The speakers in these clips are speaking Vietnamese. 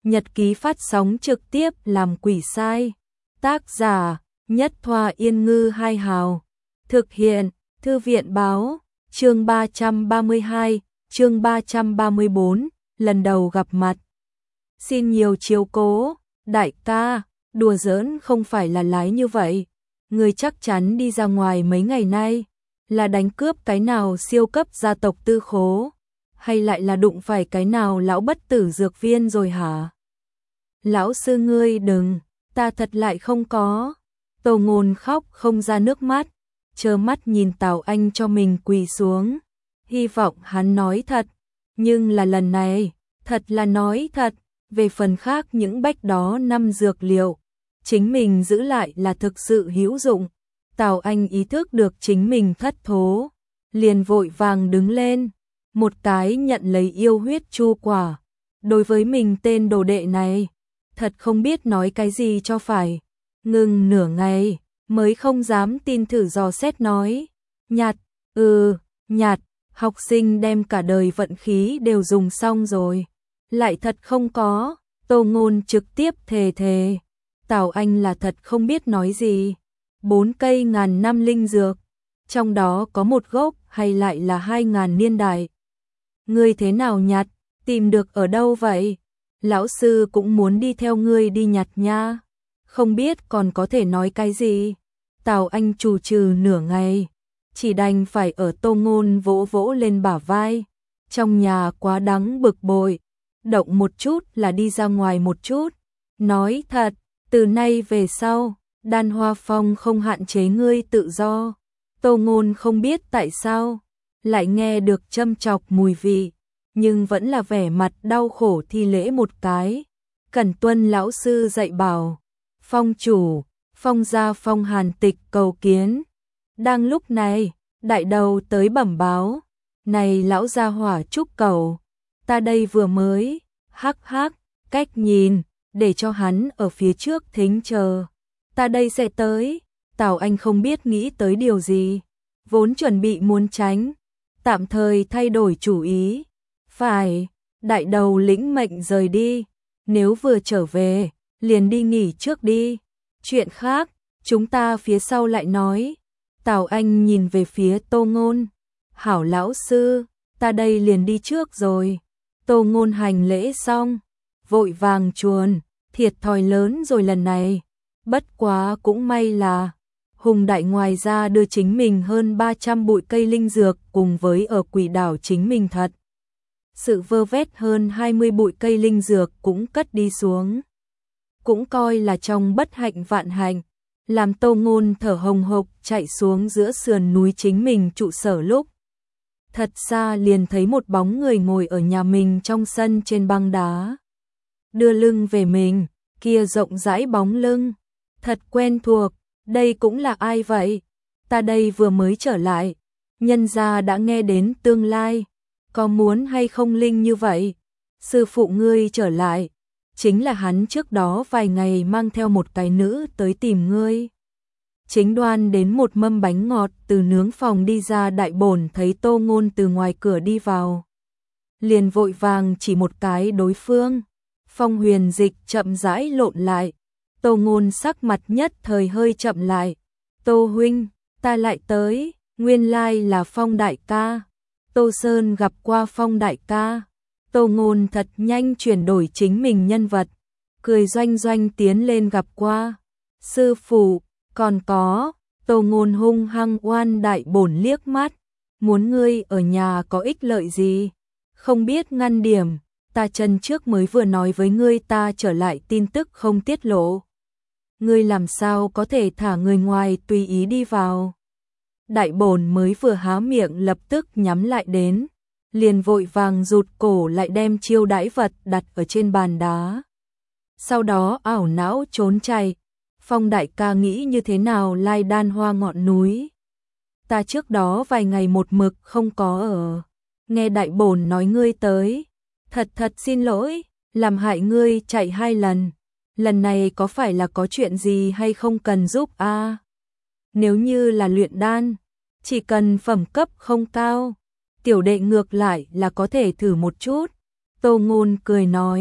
nhật ký phát sóng trực tiếp làm quỷ sai. Tác giả Nhất Thoa Yên Ngư Hai Hào. Thực hiện Thư viện Báo. Chương 332, chương 334, lần đầu gặp mặt. Xin nhiều chiếu cố, đại ca, đùa giỡn không phải là lái như vậy. Người chắc chắn đi ra ngoài mấy ngày nay, là đánh cướp cái nào siêu cấp gia tộc tư khố, hay lại là đụng phải cái nào lão bất tử dược viên rồi hả? Lão sư ngươi đừng, ta thật lại không có. Tô Ngôn khóc không ra nước mắt, trơ mắt nhìn Tào Anh cho mình quỳ xuống. Hy vọng hắn nói thật, nhưng là lần này, thật là nói thật. Về phần khác những bách đó năm dược liệu, chính mình giữ lại là thực sự hữu dụng. Tào Anh ý thức được chính mình thất thố, liền vội vàng đứng lên, một cái nhận lấy yêu huyết chu quả. Đối với mình tên đồ đệ này, thật không biết nói cái gì cho phải. Ngừng nửa ngày, mới không dám tin thử dò xét nói. Nhạt, nhạt, học sinh đem cả đời vận khí đều dùng xong rồi. Lại thật không có, Tô Ngôn trực tiếp thề. Tào Anh là thật không biết nói gì. 4 cây ngàn năm linh dược, trong đó có một gốc hay lại là 2000 niên đại. Ngươi thế nào nhặt, tìm được ở đâu vậy? Lão sư cũng muốn đi theo ngươi đi nhặt nha. Không biết còn có thể nói cái gì. Tào Anh trù trừ nửa ngày, chỉ đành phải ở Tô Ngôn vỗ vỗ lên bả vai. Trong nhà quá đáng bực bội, động một chút là đi ra ngoài một chút. Nói thật, từ nay về sau, Đan Hoa Phong không hạn chế ngươi tự do. Tô Ngôn không biết tại sao, lại nghe được châm chọc mùi vị, nhưng vẫn là vẻ mặt đau khổ thi lễ một cái. Cẩn tuân lão sư dạy bảo. Phong chủ, Phong gia Phong Hàn Tịch cầu kiến. Đang lúc này, đại đầu tới bẩm báo. Này lão gia hỏa trúc cầu, ta đây vừa mới, hắc, cách nhìn, để cho hắn ở phía trước thính chờ. Ta đây sẽ tới. Tào Anh không biết nghĩ tới điều gì, vốn chuẩn bị muốn tránh, tạm thời thay đổi chủ ý. Phải, đại đầu lĩnh mệnh rời đi, nếu vừa trở về, liền đi nghỉ trước đi. Chuyện khác, chúng ta phía sau lại nói. Tào Anh nhìn về phía Tô Ngôn. Hảo lão sư, ta đây liền đi trước rồi. Tô Ngôn hành lễ xong, vội vàng chuồn, thiệt thòi lớn rồi lần này. Bất quá cũng may là Hùng Đại ngoài ra đưa chính mình hơn 300 bụi cây linh dược cùng với ở Quỷ Đảo chính mình thật. Sự vơ vét hơn 20 bụi cây linh dược cũng cất đi xuống. Cũng coi là trong bất hạnh vạn hạnh, làm Tô Ngôn thở hồng hộc chạy xuống giữa sườn núi chính mình trụ sở lúc. Thật xa liền thấy một bóng người ngồi ở nhà mình trong sân trên băng đá. Đưa lưng về mình, kia rộng rãi bóng lưng. Thật quen thuộc, đây cũng là ai vậy? Ta đây vừa mới trở lại, nhân gia đã nghe đến tương lai. Có muốn hay không linh như vậy? Sư phụ ngươi trở lại, chính là hắn trước đó vài ngày mang theo một cái nữ tới tìm ngươi. Chính đoan đến một mâm bánh ngọt từ nướng phòng đi ra. Đại bổn thấy Tô Ngôn từ ngoài cửa đi vào, liền vội vàng chỉ một cái đối phương. Phong Huyền Dịch chậm rãi lộn lại, Tô Ngôn sắc mặt nhất thời hơi chậm lại. Tô huynh, ta lại tới, nguyên lai là Phong đại ca. Tô Sơn gặp qua Phong đại ca. Tô Ngôn thật nhanh chuyển đổi chính mình nhân vật, cười doanh tiến lên gặp qua. Sư phụ, còn có. Tô Ngôn hung hăng oan đại bổn liếc mắt. Muốn ngươi ở nhà có ích lợi gì? Không biết ngăn điểm, ta chân trước mới vừa nói với ngươi ta trở lại tin tức không tiết lộ. Ngươi làm sao có thể thả người ngoài tùy ý đi vào? Đại bổn mới vừa há miệng lập tức nhắm lại đến, liền vội vàng rụt cổ lại đem chiêu đãi vật đặt ở trên bàn đá. Sau đó ảo não trốn chạy. Phong đại ca nghĩ như thế nào lai Đan Hoa ngọn núi? Ta trước đó vài ngày một mực không có ở. Nghe đại bổn nói ngươi tới. Thật xin lỗi, làm hại ngươi chạy 2 lần. Lần này có phải là có chuyện gì hay không cần giúp a? Nếu như là luyện đan, chỉ cần phẩm cấp không cao, tiểu đệ ngược lại là có thể thử một chút. Tô Ngôn cười nói,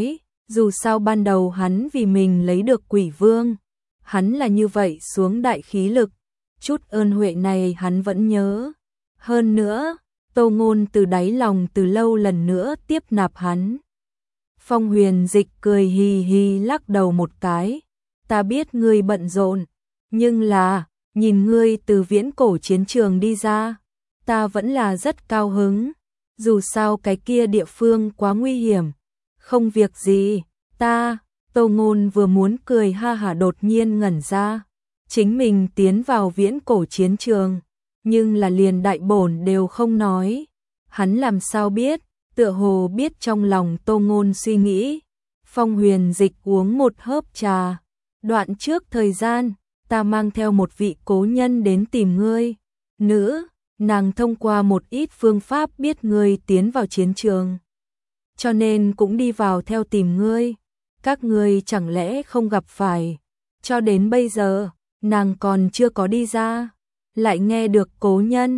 Dù sao ban đầu hắn vì mình lấy được Quỷ Vương, hắn là như vậy xuống đại khí lực, chút ơn huệ này hắn vẫn nhớ. Hơn nữa, Tô Ngôn từ đáy lòng từ lâu lần nữa tiếp nạp hắn. Phong Huyền Dịch cười hì hì lắc đầu một cái, ta biết ngươi bận rộn, nhưng là, nhìn ngươi từ viễn cổ chiến trường đi ra, ta vẫn là rất cao hứng, dù sao cái kia địa phương quá nguy hiểm, không việc gì, Tô Ngôn vừa muốn cười ha hả đột nhiên ngẩn ra, chính mình tiến vào viễn cổ chiến trường, nhưng là liền đại bổn đều không nói, hắn làm sao biết, tựa hồ biết trong lòng Tô Ngôn suy nghĩ. Phong Huyền Dịch uống một hớp trà, đoạn trước thời gian, ta mang theo một vị cố nhân đến tìm ngươi, nàng thông qua một ít phương pháp biết ngươi tiến vào chiến trường, cho nên cũng đi vào theo tìm ngươi, các ngươi chẳng lẽ không gặp phải, cho đến bây giờ, nàng còn chưa có đi ra, lại nghe được cố nhân,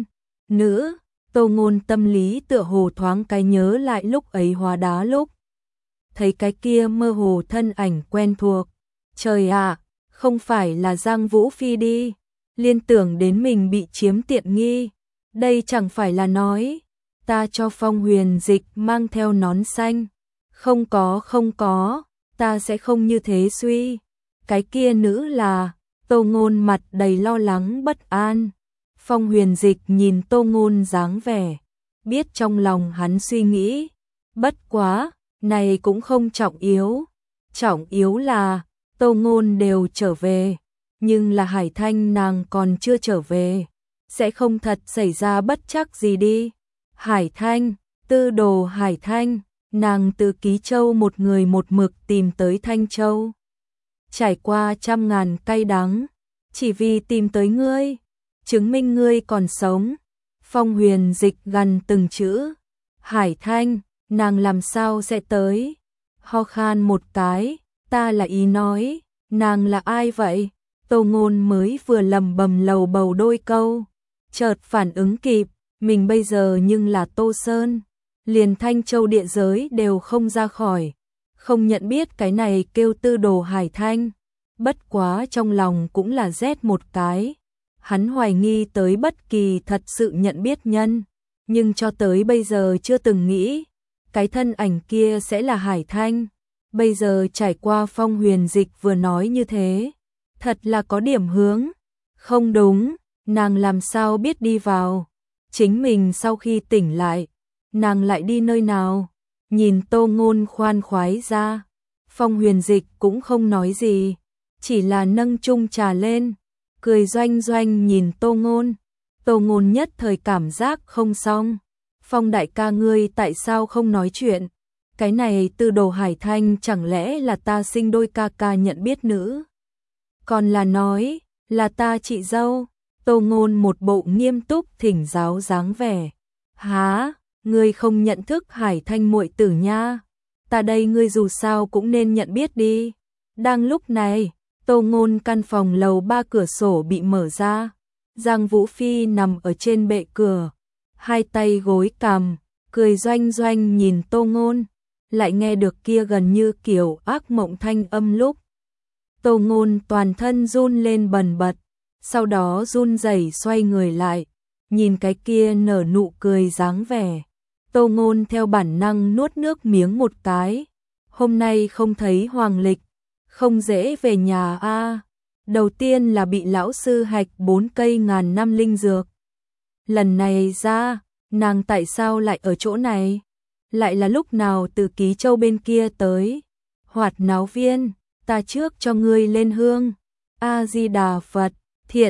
Tô Ngôn tâm lý tựa hồ thoáng cái nhớ lại lúc ấy hóa đá lúc. Thấy cái kia mơ hồ thân ảnh quen thuộc. Trời ạ, không phải là Giang Vũ Phi đi. Liên tưởng đến mình bị chiếm tiện nghi. Đây chẳng phải là nói. Ta cho Phong Huyền Dịch mang theo nón xanh. Không có, ta sẽ không như thế suy. Cái kia nữ là, Tô Ngôn mặt đầy lo lắng bất an. Phong Huyền Dịch nhìn Tô Ngôn dáng vẻ, biết trong lòng hắn suy nghĩ, bất quá, này cũng không trọng yếu là Tô Ngôn đều trở về, nhưng là Hải Thanh nàng còn chưa trở về, sẽ không thật xảy ra bất trắc gì đi. Hải Thanh, Tư Đồ Hải Thanh, nàng từ Ký Châu một người một mực tìm tới Thanh Châu, trải qua trăm ngàn cay đắng, chỉ vì tìm tới ngươi. Chứng minh ngươi còn sống. Phong Huyền Dịch gần từng chữ. Hải Thanh, nàng làm sao sẽ tới? Ho khan một cái, ta là ý nói, nàng là ai vậy? Tô Ngôn mới vừa lầm bầm lầu bầu đôi câu, chợt phản ứng kịp, mình bây giờ nhưng là Tô Sơn, liền Thanh Châu địa giới đều không ra khỏi, không nhận biết cái này kêu Tư Đồ Hải Thanh, bất quá trong lòng cũng là rét một cái. Hắn hoài nghi tới bất kỳ thật sự nhận biết nhân, nhưng cho tới bây giờ chưa từng nghĩ, cái thân ảnh kia sẽ là Hải Thanh. Bây giờ trải qua Phong Huyền Dịch vừa nói như thế, thật là có điểm hướng. Không đúng, nàng làm sao biết đi vào? Chính mình sau khi tỉnh lại, nàng lại đi nơi nào? Nhìn Tô Ngôn khoan khoái ra, Phong Huyền Dịch cũng không nói gì, chỉ là nâng chung trà lên. Cười doanh doanh nhìn Tô Ngôn. Tô Ngôn nhất thời cảm giác không xong. Phong đại ca ngươi tại sao không nói chuyện? Cái này Tư Đồ Hải Thanh chẳng lẽ là ta sinh đôi ca ca nhận biết nữ? Còn là nói, là ta chị dâu. Tô Ngôn một bộ nghiêm túc thỉnh giáo dáng vẻ. Hả, ngươi không nhận thức Hải Thanh muội tử nha? Ta đây ngươi dù sao cũng nên nhận biết đi. Đang lúc này, Tô Ngôn căn phòng lầu 3 cửa sổ bị mở ra, Giang Vũ Phi nằm ở trên bệ cửa, hai tay gối cằm, cười doanh doanh nhìn Tô Ngôn, lại nghe được kia gần như kiểu ác mộng thanh âm lúc. Tô Ngôn toàn thân run lên bần bật, sau đó run rẩy xoay người lại, nhìn cái kia nở nụ cười dáng vẻ. Tô Ngôn theo bản năng nuốt nước miếng một cái, hôm nay không thấy Hoàng Lịch. Không dễ về nhà a. Đầu tiên là bị lão sư hạch 4 cây ngàn năm linh dược. Lần này ra, nàng tại sao lại ở chỗ này? Lại là lúc nào từ Ký Châu bên kia tới? Hoạt Náo Viên, ta trước cho ngươi lên hương. A Di Đà Phật, thiện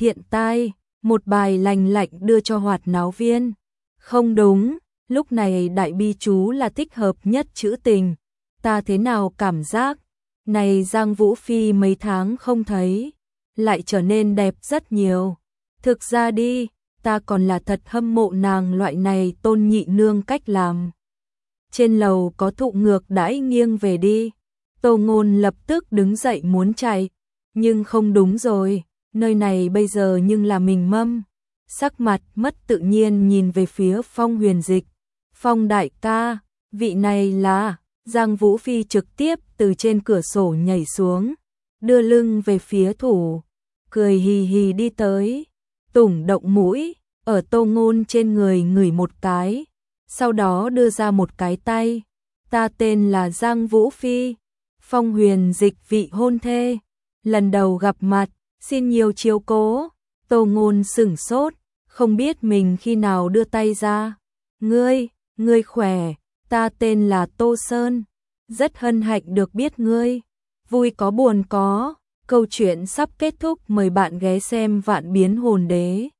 tai, một bài lành lạnh đưa cho Hoạt Náo Viên. Không đúng, lúc này đại bi chú là thích hợp nhất chữ tình. Ta thế nào cảm giác này Giang Vũ Phi mấy tháng không thấy, lại trở nên đẹp rất nhiều. Thực ra đi, ta còn là thật hâm mộ nàng loại này tôn nhị nương cách làm. Trên lầu có thụ ngược đãi nghiêng về đi. Tô Ngôn lập tức đứng dậy muốn chạy, nhưng không đúng rồi, nơi này bây giờ nhưng là mình mâm. Sắc mặt mất tự nhiên nhìn về phía Phong Huyền Dịch. Phong đại ca, vị này là... Giang Vũ Phi trực tiếp từ trên cửa sổ nhảy xuống, đưa lưng về phía thủ, cười hì hì đi tới, tủng động mũi, ở Tô Ngôn trên người ngửi một cái, sau đó đưa ra một cái tay. Ta tên là Giang Vũ Phi, Phong Huyền Dịch vị hôn thê, lần đầu gặp mặt, xin nhiều chiếu cố. Tô Ngôn sửng sốt, không biết mình khi nào đưa tay ra. Ngươi khỏe, ta tên là Tô Sơn, rất hân hạnh được biết ngươi, vui có buồn có. Câu chuyện sắp kết thúc, mời bạn ghé xem Vạn Biến Hồn Đế.